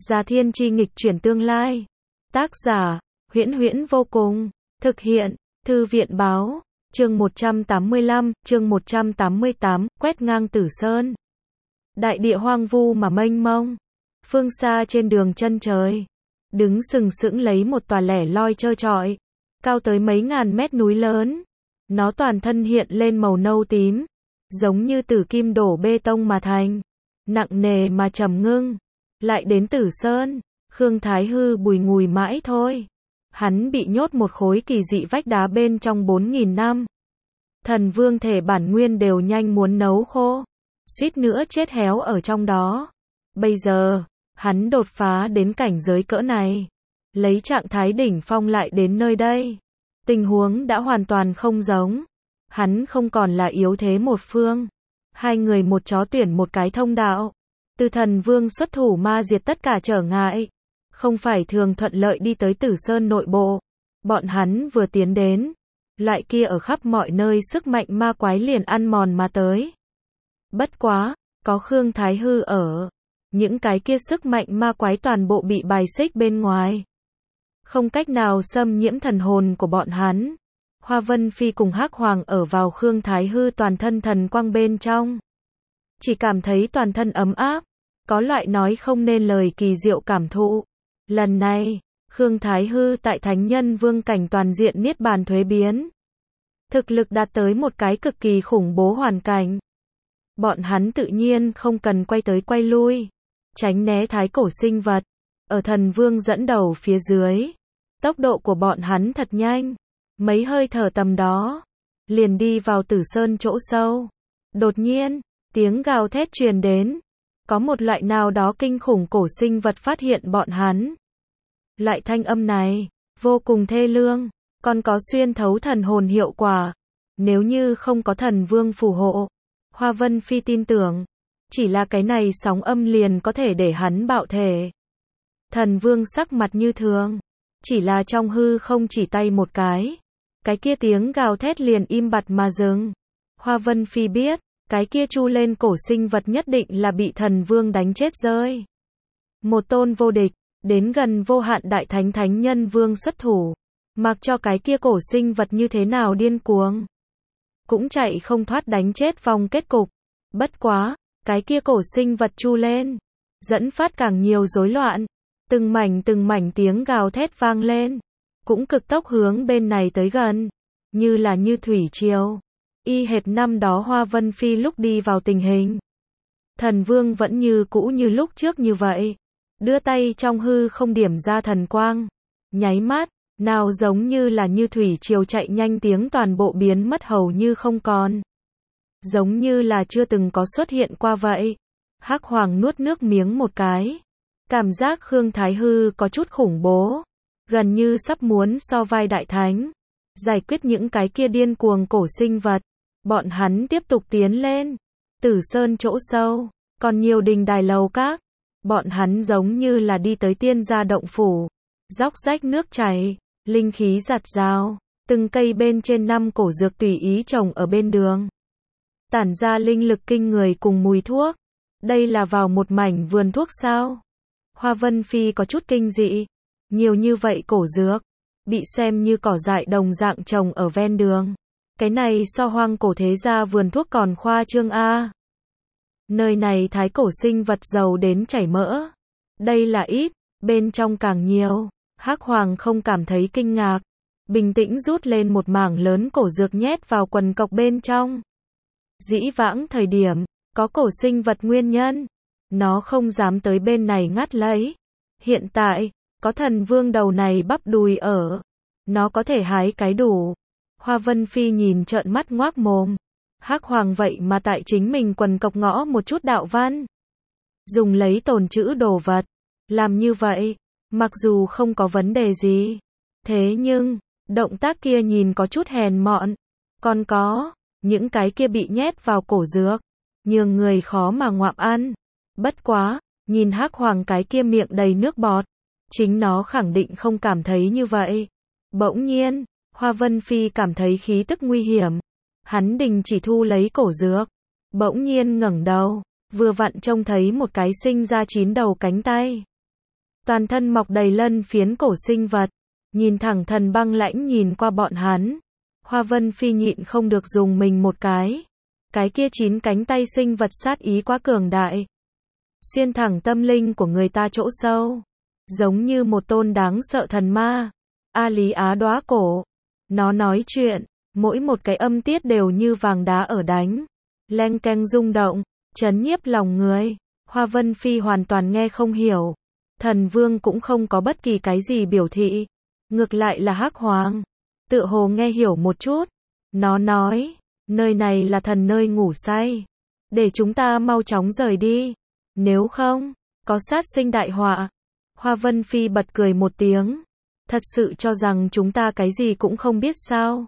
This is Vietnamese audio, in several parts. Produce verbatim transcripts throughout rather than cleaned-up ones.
Già Thiên Chi nghịch chuyển tương lai. Tác giả, Huyễn Huyễn vô cùng. Thực hiện, Thư viện báo. Chương một trăm tám mươi lăm, chương một trăm tám mươi tám, quét ngang Tử Sơn. Đại địa hoang vu mà mênh mông. Phương xa trên đường chân trời, đứng sừng sững lấy một tòa lẻ loi trơ trọi, cao tới mấy ngàn mét núi lớn. Nó toàn thân hiện lên màu nâu tím, giống như tử kim đổ bê tông mà thành, nặng nề mà trầm ngưng. Lại đến Tử Sơn, Khương Thái Hư bùi ngùi mãi thôi. Hắn bị nhốt một khối kỳ dị vách đá bên trong bốn nghìn năm. Thần vương thể bản nguyên đều nhanh muốn nấu khô, suýt nữa chết héo ở trong đó. Bây giờ, hắn đột phá đến cảnh giới cỡ này, lấy trạng thái đỉnh phong lại đến nơi đây. Tình huống đã hoàn toàn không giống. Hắn không còn là yếu thế một phương. Hai người một chó tuyển một cái thông đạo. Từ thần vương xuất thủ ma diệt tất cả trở ngại. Không phải thường thuận lợi đi tới Tử Sơn nội bộ. Bọn hắn vừa tiến đến, loại kia ở khắp mọi nơi sức mạnh ma quái liền ăn mòn mà tới. Bất quá, có Khương Thái Hư ở, những cái kia sức mạnh ma quái toàn bộ bị bài xích bên ngoài, không cách nào xâm nhiễm thần hồn của bọn hắn. Hoa Vân Phi cùng Hắc Hoàng ở vào Khương Thái Hư toàn thân thần quang bên trong, chỉ cảm thấy toàn thân ấm áp, có loại nói không nên lời kỳ diệu cảm thụ. Lần này, Khương Thái Hư tại Thánh Nhân Vương cảnh toàn diện niết bàn thuế biến, thực lực đạt tới một cái cực kỳ khủng bố hoàn cảnh. Bọn hắn tự nhiên không cần quay tới quay lui, tránh né thái cổ sinh vật. Ở thần vương dẫn đầu phía dưới, tốc độ của bọn hắn thật nhanh, mấy hơi thở tầm đó, liền đi vào Tử Sơn chỗ sâu. Đột nhiên, tiếng gào thét truyền đến, có một loại nào đó kinh khủng cổ sinh vật phát hiện bọn hắn. Loại thanh âm này, vô cùng thê lương, còn có xuyên thấu thần hồn hiệu quả. Nếu như không có thần vương phù hộ, Hoa Vân Phi tin tưởng, chỉ là cái này sóng âm liền có thể để hắn bạo thể. Thần vương sắc mặt như thường, chỉ là trong hư không chỉ tay một cái, cái kia tiếng gào thét liền im bặt mà dừng. Hoa Vân Phi biết, cái kia chu lên cổ sinh vật nhất định là bị thần vương đánh chết rơi. Một tôn vô địch, đến gần vô hạn đại thánh thánh nhân vương xuất thủ, mặc cho cái kia cổ sinh vật như thế nào điên cuồng, cũng chạy không thoát đánh chết vòng kết cục. Bất quá, cái kia cổ sinh vật chu lên, dẫn phát càng nhiều rối loạn. Từng mảnh từng mảnh tiếng gào thét vang lên, cũng cực tốc hướng bên này tới gần, như là như thủy triều. Y hệt năm đó Hoa Vân Phi lúc đi vào tình hình. Thần vương vẫn như cũ như lúc trước như vậy, đưa tay trong hư không điểm ra thần quang. Nháy mắt, nào giống như là như thủy triều chạy nhanh tiếng toàn bộ biến mất hầu như không còn. Giống như là chưa từng có xuất hiện qua vậy. Hắc Hoàng nuốt nước miếng một cái. Cảm giác Khương Thái Hư có chút khủng bố, gần như sắp muốn so vai đại thánh, giải quyết những cái kia điên cuồng cổ sinh vật. Bọn hắn tiếp tục tiến lên. Tử Sơn chỗ sâu, còn nhiều đình đài lầu các. Bọn hắn giống như là đi tới tiên gia động phủ. Róc rách nước chảy, linh khí giạt rào, từng cây bên trên năm cổ dược tùy ý trồng ở bên đường, tản ra linh lực kinh người cùng mùi thuốc. Đây là vào một mảnh vườn thuốc sao? Hoa Vân Phi có chút kinh dị. Nhiều như vậy cổ dược, bị xem như cỏ dại đồng dạng trồng ở ven đường. Cái này so hoang cổ thế gia vườn thuốc còn khoa trương a. Nơi này thái cổ sinh vật giàu đến chảy mỡ. Đây là ít, bên trong càng nhiều. Hắc Hoàng không cảm thấy kinh ngạc, bình tĩnh rút lên một mảng lớn cổ dược nhét vào quần cộc bên trong. Dĩ vãng thời điểm, có cổ sinh vật nguyên nhân, nó không dám tới bên này ngắt lấy. Hiện tại, có thần vương đầu này bắp đùi ở, nó có thể hái cái đủ. Hoa Vân Phi nhìn trợn mắt ngoác mồm. Hắc Hoàng vậy mà tại chính mình quần cộc ngõ một chút đạo văn, dùng lấy tồn trữ đồ vật. Làm như vậy, mặc dù không có vấn đề gì, thế nhưng, động tác kia nhìn có chút hèn mọn. Còn có, những cái kia bị nhét vào cổ dược, nhường người khó mà ngoạm ăn. Bất quá, nhìn Hắc Hoàng cái kia miệng đầy nước bọt, chính nó khẳng định không cảm thấy như vậy. Bỗng nhiên, Hoa Vân Phi cảm thấy khí tức nguy hiểm. Hắn đình chỉ thu lấy cổ dược, bỗng nhiên ngẩng đầu, vừa vặn trông thấy một cái sinh ra chín đầu cánh tay. toàn thân mọc đầy lân phiến cổ sinh vật, nhìn thẳng Thần băng lãnh nhìn qua bọn hắn. Hoa Vân Phi nhịn không được dùng mình một cái. Cái kia chín cánh tay sinh vật sát ý quá cường đại. Xuyên thẳng tâm linh của người ta chỗ sâu. Giống như một tôn đáng sợ thần ma. A Lý Á Đóa cổ. Nó nói chuyện, mỗi một cái âm tiết đều như vàng đá ở đánh. Leng keng rung động, chấn nhiếp lòng người. Hoa Vân Phi hoàn toàn nghe không hiểu. Thần Vương cũng không có bất kỳ cái gì biểu thị. Ngược lại là Hắc Hoàng. Tựa hồ nghe hiểu một chút. Nó nói, nơi này là thần nơi ngủ say. Để chúng ta mau chóng rời đi. Nếu không, có sát sinh đại họa. Hoa Vân Phi bật cười một tiếng. Thật sự cho rằng chúng ta cái gì cũng không biết sao?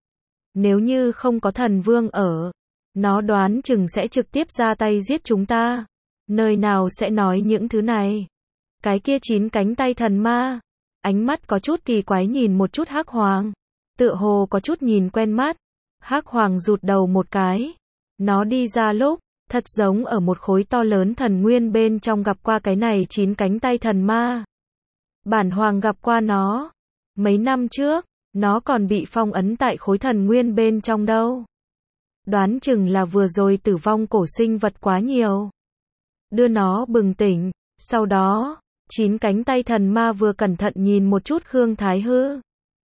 Nếu như không có thần vương ở, nó đoán chừng sẽ trực tiếp ra tay giết chúng ta. Nơi nào sẽ nói những thứ này? Cái kia chín cánh tay thần ma, ánh mắt có chút kỳ quái nhìn một chút Hắc Hoàng, tựa hồ có chút nhìn quen mắt. Hắc Hoàng rụt đầu một cái. Nó đi ra lúc, thật giống ở một khối to lớn thần nguyên bên trong gặp qua cái này chín cánh tay thần ma. Bản Hoàng gặp qua nó. Mấy năm trước, nó còn bị phong ấn tại khối thần nguyên bên trong đâu. Đoán chừng là vừa rồi tử vong cổ sinh vật quá nhiều. Đưa nó bừng tỉnh. Sau đó, chín cánh tay thần ma vừa cẩn thận nhìn một chút Khương Thái Hư.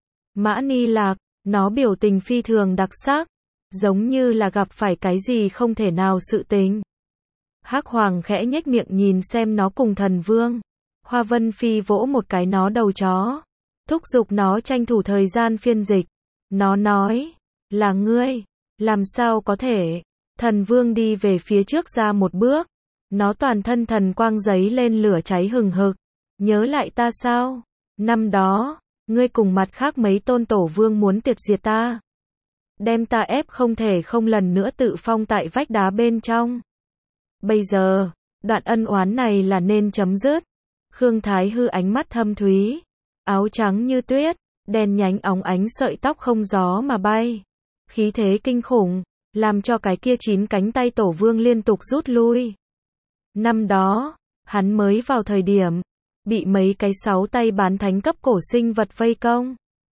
Mã Ni Lạc, nó biểu tình phi thường đặc sắc. Giống như là gặp phải cái gì không thể nào sự tình. Hắc Hoàng khẽ nhếch miệng nhìn xem nó cùng thần vương. Hoa Vân Phi vỗ một cái nó đầu chó. Thúc giục nó tranh thủ thời gian phiên dịch. Nó nói, là ngươi, làm sao có thể. Thần vương đi về phía trước ra một bước. Nó toàn thân thần quang giấy lên lửa cháy hừng hực. Nhớ lại ta sao? Năm đó, ngươi cùng mặt khác mấy tôn tổ vương muốn tiệt diệt ta. Đem ta ép không thể không lần nữa tự phong tại vách đá bên trong. Bây giờ, đoạn ân oán này là nên chấm dứt. Khương Thái Hư ánh mắt thâm thúy, áo trắng như tuyết, đen nhánh óng ánh sợi tóc không gió mà bay. Khí thế kinh khủng, làm cho cái kia chín cánh tay tổ vương liên tục rút lui. Năm đó, hắn mới vào thời điểm, bị mấy cái sáu tay bán thánh cấp cổ sinh vật vây công.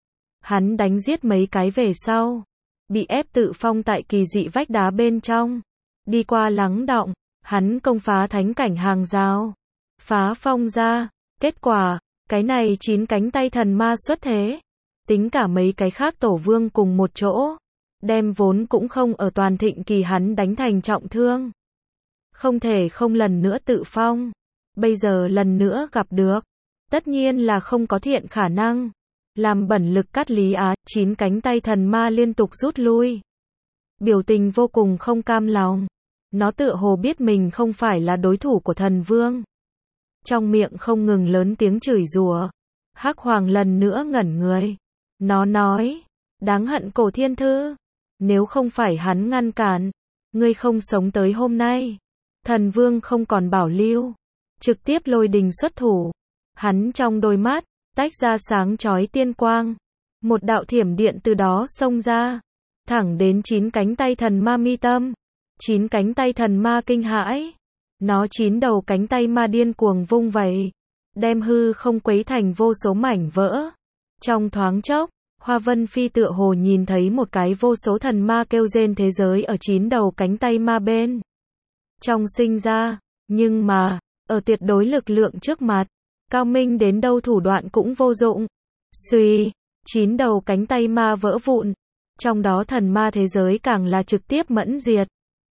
Hắn đánh giết mấy cái về sau, bị ép tự phong tại kỳ dị vách đá bên trong. Đi qua lắng đọng, hắn công phá thánh cảnh hàng rào. Phá phong ra, kết quả, cái này chín cánh tay thần ma xuất thế. Tính cả mấy cái khác tổ vương cùng một chỗ. Đem vốn cũng không ở toàn thịnh kỳ hắn đánh thành trọng thương. Không thể không lần nữa tự phong. Bây giờ lần nữa gặp được. Tất nhiên là không có thiện khả năng. Làm bẩn lực cắt Lý Á, chín cánh tay thần ma liên tục rút lui. Biểu tình vô cùng không cam lòng. Nó tựa hồ biết mình không phải là đối thủ của thần vương. Trong miệng không ngừng lớn tiếng chửi rủa. Hắc Hoàng lần nữa ngẩn người. Nó nói, đáng hận Cổ Thiên Thư. Nếu không phải hắn ngăn cản, ngươi không sống tới hôm nay. Thần vương không còn bảo lưu. Trực tiếp lôi đình xuất thủ. Hắn trong đôi mắt, tách ra sáng chói tiên quang. Một đạo thiểm điện từ đó xông ra. Thẳng đến chín cánh tay thần ma mi tâm. Chín cánh tay thần ma kinh hãi. Nó chín đầu cánh tay ma điên cuồng vung vẩy. Đem hư không quấy thành vô số mảnh vỡ. Trong thoáng chốc, Hoa Vân Phi tựa hồ nhìn thấy một cái vô số thần ma kêu rên thế giới ở chín đầu cánh tay ma bên. Trong sinh ra, nhưng mà, ở tuyệt đối lực lượng trước mặt, cao minh đến đâu thủ đoạn cũng vô dụng. Xuy, chín đầu cánh tay ma vỡ vụn. Trong đó thần ma thế giới càng là trực tiếp mẫn diệt.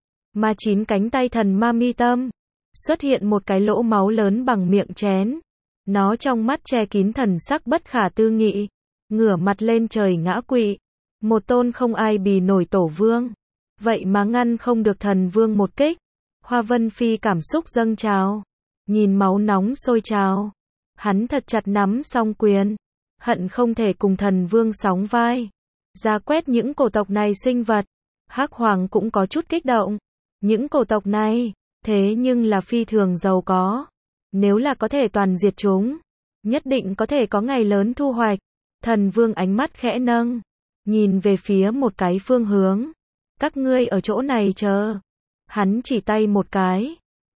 Mà chín cánh tay thần ma mi tâm, xuất hiện một cái lỗ máu lớn bằng miệng chén. Nó trong mắt che kín thần sắc bất khả tư nghị, ngửa mặt lên trời ngã quỵ. Một tôn không ai bì nổi tổ vương. Vậy mà ngăn không được thần vương một kích. Hoa Vân Phi cảm xúc dâng trào. Nhìn máu nóng sôi trào. Hắn thật chặt nắm song quyền. Hận không thể cùng thần vương sóng vai. Ra quét những cổ tộc này sinh vật. Hắc Hoàng cũng có chút kích động. Những cổ tộc này, thế nhưng là phi thường giàu có. Nếu là có thể toàn diệt chúng, nhất định có thể có ngày lớn thu hoạch. Thần vương ánh mắt khẽ nâng. Nhìn về phía một cái phương hướng. Các ngươi ở chỗ này chờ. Hắn chỉ tay một cái.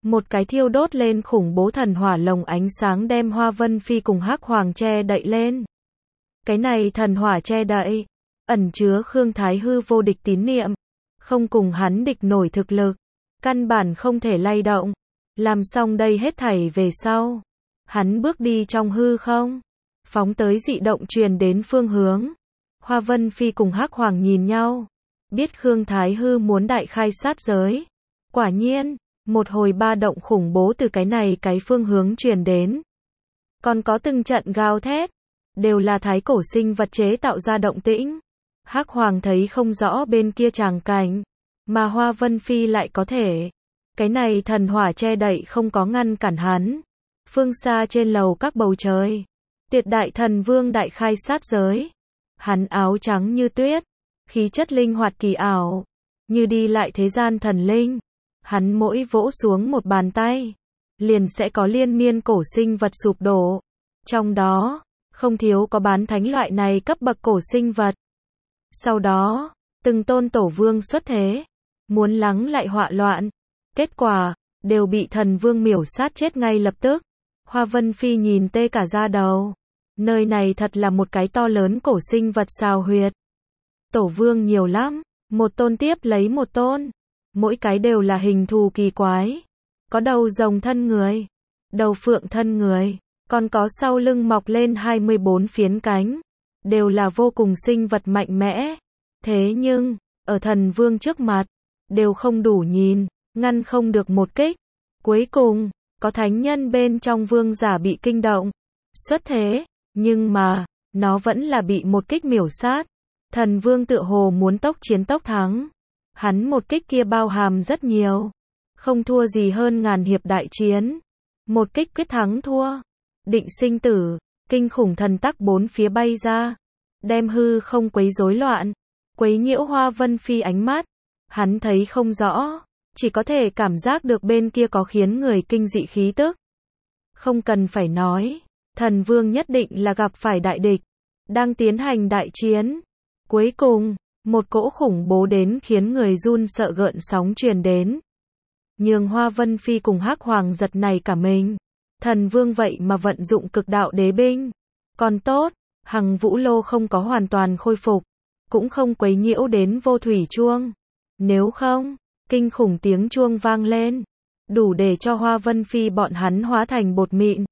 Một cái thiêu đốt lên khủng bố thần hỏa lồng ánh sáng đem Hoa Vân Phi cùng Hắc Hoàng che đậy lên. Cái này thần hỏa che đậy, ẩn chứa Khương Thái Hư vô địch tín niệm, không cùng hắn địch nổi thực lực, căn bản không thể lay động. Làm xong đây hết thảy về sau, hắn bước đi trong hư không, phóng tới dị động truyền đến phương hướng. Hoa Vân Phi cùng Hắc Hoàng nhìn nhau, biết Khương Thái Hư muốn đại khai sát giới. Quả nhiên, một hồi ba động khủng bố từ cái này cái phương hướng truyền đến. Còn có từng trận gào thét, đều là thái cổ sinh vật chế tạo ra động tĩnh. Hắc Hoàng thấy không rõ bên kia tràng cảnh, mà Hoa Vân Phi lại có thể. Cái này thần hỏa che đậy không có ngăn cản hắn. Phương xa trên lầu các bầu trời, Tiệt Đại Thần Vương đại khai sát giới. Hắn áo trắng như tuyết, khí chất linh hoạt kỳ ảo, như đi lại thế gian thần linh. Hắn mỗi vỗ xuống một bàn tay, liền sẽ có liên miên cổ sinh vật sụp đổ. Trong đó, không thiếu có bán thánh loại này cấp bậc cổ sinh vật. Sau đó, từng tôn tổ vương xuất thế, muốn lắng lại họa loạn. Kết quả, đều bị thần vương miểu sát chết ngay lập tức. Hoa Vân Phi nhìn tê cả da đầu. Nơi này thật là một cái to lớn cổ sinh vật xào huyệt. Tổ vương nhiều lắm, một tôn tiếp lấy một tôn. Mỗi cái đều là hình thù kỳ quái. Có đầu rồng thân người, đầu phượng thân người, còn có sau lưng mọc lên hai mươi bốn phiến cánh. Đều là vô cùng sinh vật mạnh mẽ. Thế nhưng, ở thần vương trước mặt, đều không đủ nhìn, ngăn không được một kích. Cuối cùng, có thánh nhân bên trong vương giả bị kinh động, xuất thế, nhưng mà, nó vẫn là bị một kích miểu sát. Thần vương tựa hồ muốn tốc chiến tốc thắng. Hắn một kích kia bao hàm rất nhiều, không thua gì hơn ngàn hiệp đại chiến. Một kích quyết thắng thua, định sinh tử, kinh khủng thần tắc bốn phía bay ra, đem hư không quấy rối loạn, quấy nhiễu Hoa Vân Phi ánh mắt. Hắn thấy không rõ, chỉ có thể cảm giác được bên kia có khiến người kinh dị khí tức. Không cần phải nói, thần vương nhất định là gặp phải đại địch, đang tiến hành đại chiến. Cuối cùng, một cỗ khủng bố đến khiến người run sợ gợn sóng truyền đến. Nhường Hoa Vân Phi cùng Hắc Hoàng giật nảy cả mình. Thần vương vậy mà vận dụng cực đạo đế binh. Còn tốt, Hằng Vũ Lô không có hoàn toàn khôi phục, cũng không quấy nhiễu đến vô thủy chuông. Nếu không, kinh khủng tiếng chuông vang lên, đủ để cho Hoa Vân Phi bọn hắn hóa thành bột mịn.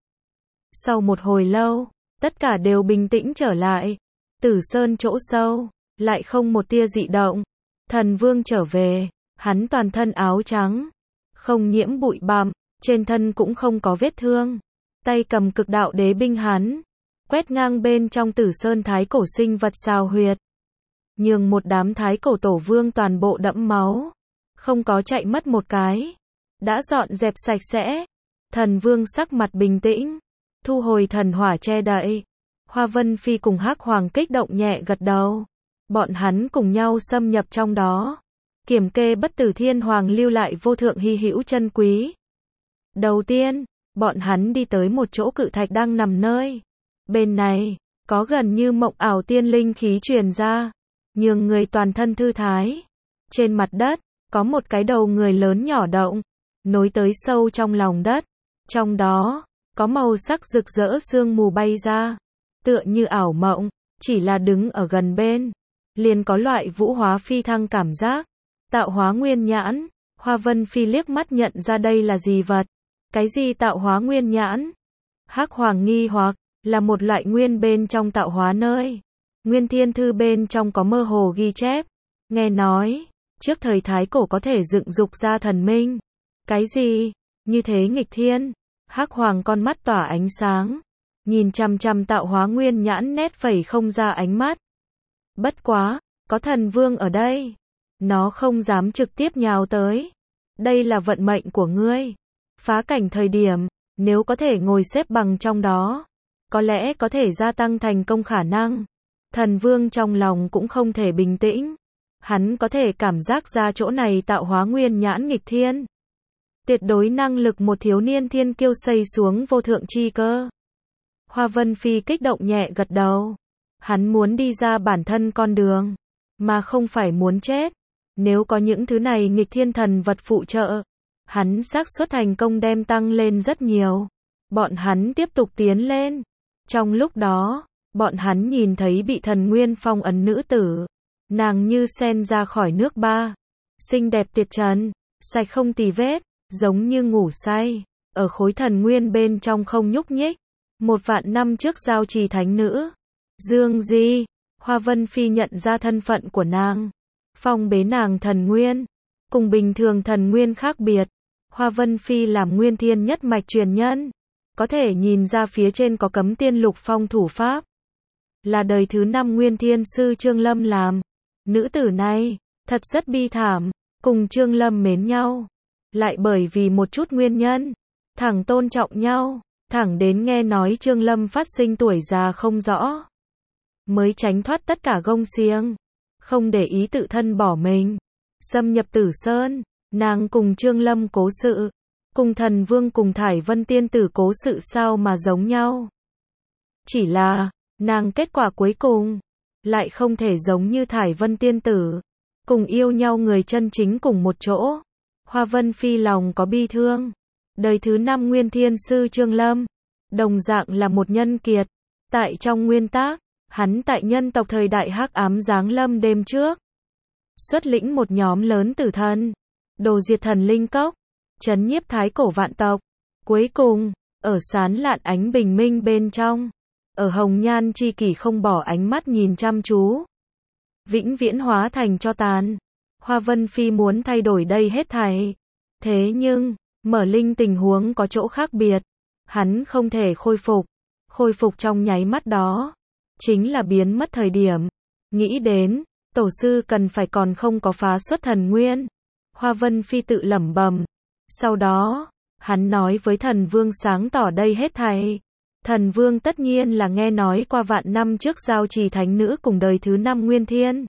Sau một hồi lâu, tất cả đều bình tĩnh trở lại. Tử Sơn chỗ sâu, lại không một tia dị động. Thần vương trở về, hắn toàn thân áo trắng, không nhiễm bụi bặm, trên thân cũng không có vết thương. Tay cầm cực đạo đế binh hắn, quét ngang bên trong Tử Sơn thái cổ sinh vật xào huyệt. Nhường một đám thái cổ tổ vương toàn bộ đẫm máu, không có chạy mất một cái, đã dọn dẹp sạch sẽ. Thần vương sắc mặt bình tĩnh, thu hồi thần hỏa che đậy. Hoa Vân Phi cùng Hắc Hoàng kích động nhẹ gật đầu. Bọn hắn cùng nhau xâm nhập trong đó, kiểm kê bất tử thiên hoàng lưu lại vô thượng hy hữu chân quý. Đầu tiên, bọn hắn đi tới một chỗ cự thạch đang nằm nơi. Bên này, có gần như mộng ảo tiên linh khí truyền ra, nhường người toàn thân thư thái. Trên mặt đất, có một cái đầu người lớn nhỏ động, nối tới sâu trong lòng đất. Trong đó, có màu sắc rực rỡ sương mù bay ra, tựa như ảo mộng, chỉ là đứng ở gần bên, liền có loại vũ hóa phi thăng cảm giác. Tạo hóa nguyên nhãn, Hoa Vân Phi liếc mắt nhận ra đây là gì vật. Cái gì tạo hóa nguyên nhãn? Hắc Hoàng nghi hoặc, là một loại nguyên bên trong tạo hóa nơi. Nguyên thiên thư bên trong có mơ hồ ghi chép. Nghe nói, trước thời thái cổ có thể dựng dục ra thần minh. Cái gì? Như thế nghịch thiên. Hắc Hoàng con mắt tỏa ánh sáng, nhìn chằm chằm tạo hóa nguyên nhãn nét phẩy không ra ánh mắt. Bất quá, có thần vương ở đây, nó không dám trực tiếp nhào tới. Đây là vận mệnh của ngươi. Phá cảnh thời điểm, nếu có thể ngồi xếp bằng trong đó, có lẽ có thể gia tăng thành công khả năng. Thần vương trong lòng cũng không thể bình tĩnh. Hắn có thể cảm giác ra chỗ này tạo hóa nguyên nhãn nghịch thiên. Tuyệt đối năng lực một thiếu niên thiên kiêu xây xuống vô thượng chi cơ. Hoa Vân Phi kích động nhẹ gật đầu. Hắn muốn đi ra bản thân con đường, mà không phải muốn chết. Nếu có những thứ này nghịch thiên thần vật phụ trợ, hắn xác suất thành công đem tăng lên rất nhiều. Bọn hắn tiếp tục tiến lên. Trong lúc đó, bọn hắn nhìn thấy bị thần nguyên phong ấn nữ tử. Nàng như sen ra khỏi nước ba. Xinh đẹp tuyệt trần, sạch không tì vết, giống như ngủ say. Ở khối thần nguyên bên trong không nhúc nhích. Một vạn năm trước giao trì thánh nữ. Dương Di, Hoa Vân Phi nhận ra thân phận của nàng. Phong bế nàng thần nguyên. Cùng bình thường thần nguyên khác biệt. Hoa Vân Phi làm nguyên thiên nhất mạch truyền nhân. Có thể nhìn ra phía trên có cấm tiên lục phong thủ pháp. Là đời thứ năm nguyên thiên sư Trương Lâm làm. Nữ tử này, thật rất bi thảm. Cùng Trương Lâm mến nhau. Lại bởi vì một chút nguyên nhân. Thẳng tôn trọng nhau. Thẳng đến nghe nói Trương Lâm phát sinh tuổi già không rõ. Mới tránh thoát tất cả gông xiềng. Không để ý tự thân bỏ mình. Xâm nhập Tử Sơn. Nàng cùng Trương Lâm cố sự. Cùng thần vương cùng Thải Vân tiên tử cố sự sao mà giống nhau. Chỉ là, nàng kết quả cuối cùng. Lại không thể giống như Thải Vân tiên tử. Cùng yêu nhau người chân chính cùng một chỗ. Hoa Vân Phi lòng có bi thương. Đời thứ năm nguyên thiên sư Trương Lâm. Đồng dạng là một nhân kiệt. Tại trong nguyên tác, hắn tại nhân tộc thời đại hắc ám giáng lâm đêm trước. Xuất lĩnh một nhóm lớn tử thần. Đồ diệt thần linh cốc. Trấn nhiếp thái cổ vạn tộc. Cuối cùng, ở sán lạn ánh bình minh bên trong. Ở hồng nhan chi kỷ không bỏ ánh mắt nhìn chăm chú. Vĩnh viễn hóa thành cho tàn. Hoa Vân Phi muốn thay đổi đây hết thảy. Thế nhưng, mở linh tình huống có chỗ khác biệt. Hắn không thể khôi phục. Khôi phục trong nháy mắt đó. Chính là biến mất thời điểm. Nghĩ đến, tổ sư cần phải còn không có phá xuất thần nguyên. Hoa Vân Phi tự lẩm bẩm. Sau đó, hắn nói với thần vương sáng tỏ đây hết thảy. Thần vương tất nhiên là nghe nói qua vạn năm trước giao trì thánh nữ cùng đời thứ năm nguyên thiên.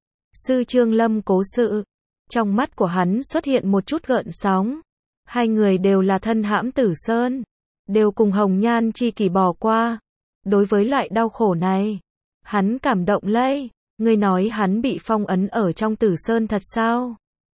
Sư Trương Lâm cố sự. Trong mắt của hắn xuất hiện một chút gợn sóng. Hai người đều là thân hãm Tử Sơn. Đều cùng hồng nhan chi kỷ bỏ qua. Đối với loại đau khổ này, hắn cảm động lây. Người nói hắn bị phong ấn ở trong Tử Sơn thật sao?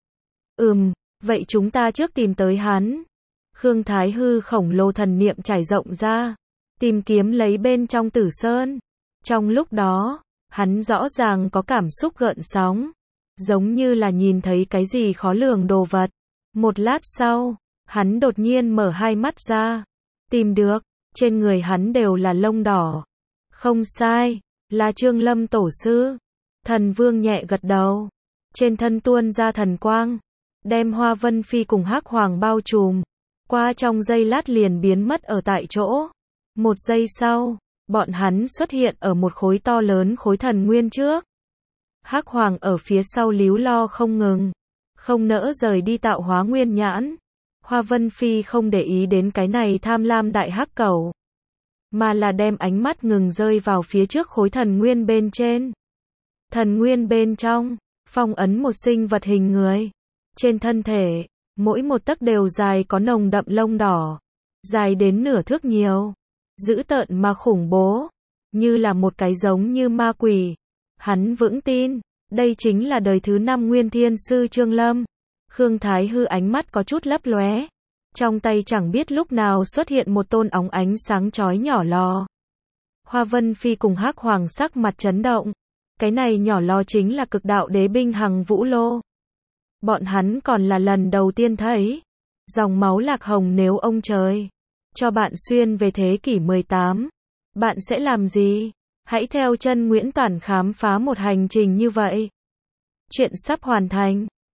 Ừm, vậy chúng ta trước tìm tới hắn. Khương Thái Hư khổng lồ thần niệm trải rộng ra. Tìm kiếm lấy bên trong Tử Sơn. Trong lúc đó, hắn rõ ràng có cảm xúc gợn sóng. Giống như là nhìn thấy cái gì khó lường đồ vật. Một lát sau, hắn đột nhiên mở hai mắt ra. Tìm được, trên người hắn đều là lông đỏ. Không sai, là Trương Lâm tổ sư. Thần vương nhẹ gật đầu. Trên thân tuôn ra thần quang. Đem Hoa Vân Phi cùng Hắc Hoàng bao trùm. Qua trong giây lát liền biến mất ở tại chỗ. Một giây sau, bọn hắn xuất hiện ở một khối to lớn khối thần nguyên trước. Hắc Hoàng ở phía sau líu lo không ngừng. Không nỡ rời đi tạo hóa nguyên nhãn. Hoa Vân Phi không để ý đến cái này tham lam đại hắc cẩu. Mà là đem ánh mắt ngừng rơi vào phía trước khối thần nguyên bên trên. Thần nguyên bên trong, phong ấn một sinh vật hình người. Trên thân thể, mỗi một tấc đều dài có nồng đậm lông đỏ. Dài đến nửa thước nhiều. Dữ tợn mà khủng bố. Như là một cái giống như ma quỷ. Hắn vững tin, đây chính là đời thứ năm nguyên thiên sư Trương Lâm. Khương Thái Hư ánh mắt có chút lấp lóe. Trong tay chẳng biết lúc nào xuất hiện một tôn óng ánh sáng chói nhỏ lò. Hoa Vân Phi cùng Hắc Hoàng sắc mặt chấn động. Cái này nhỏ lò chính là cực đạo đế binh Hằng Vũ Lô. Bọn hắn còn là lần đầu tiên thấy. Dòng máu lạc hồng nếu ông trời cho bạn xuyên về thế kỷ mười tám. Bạn sẽ làm gì? Hãy theo chân Nguyễn Toản khám phá một hành trình như vậy. Chuyện sắp hoàn thành.